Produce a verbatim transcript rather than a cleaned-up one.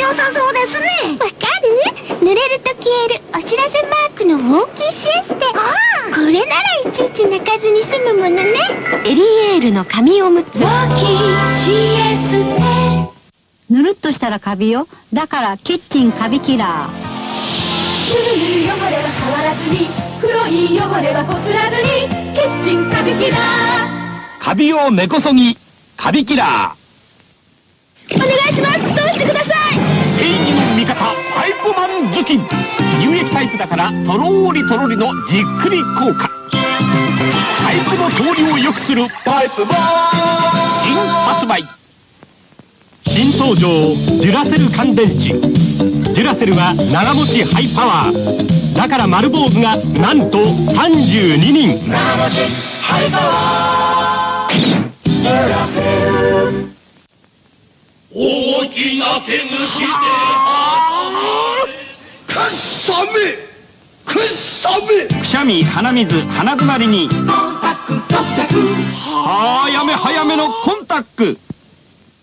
良さそうですね。 わかる？濡れると消えるお知らせマークのウォーキーシエステ。 ああ、 これならいちいち泣かずに済むものね。 エリエールの紙おむつ。 ウォーキーシエステ。 ぬるっとしたらカビよ。だからキッチンカビキラー。 ぬるぬる汚れは触らずに、黒い汚れはこすらずに、キッチンカビキラー。 カビ用根こそぎカビキラー。 お願いします。どうしてください。 正義の味方パイプマン頭巾。乳液タイプだからとろーりとろりのじっくり効果。パイプの通りを良くするパイプマン新発売。新登場デュラセル乾電池。デュラセルは長持ちハイパワーだから丸坊主がなんとさんじゅうににん。長持ちハイパワーデュラセル。 大きな手抜きでくっさめくっさめ。 くしゃみ鼻水鼻詰まりにコンタクトコンタクはやめ早めのコンタック。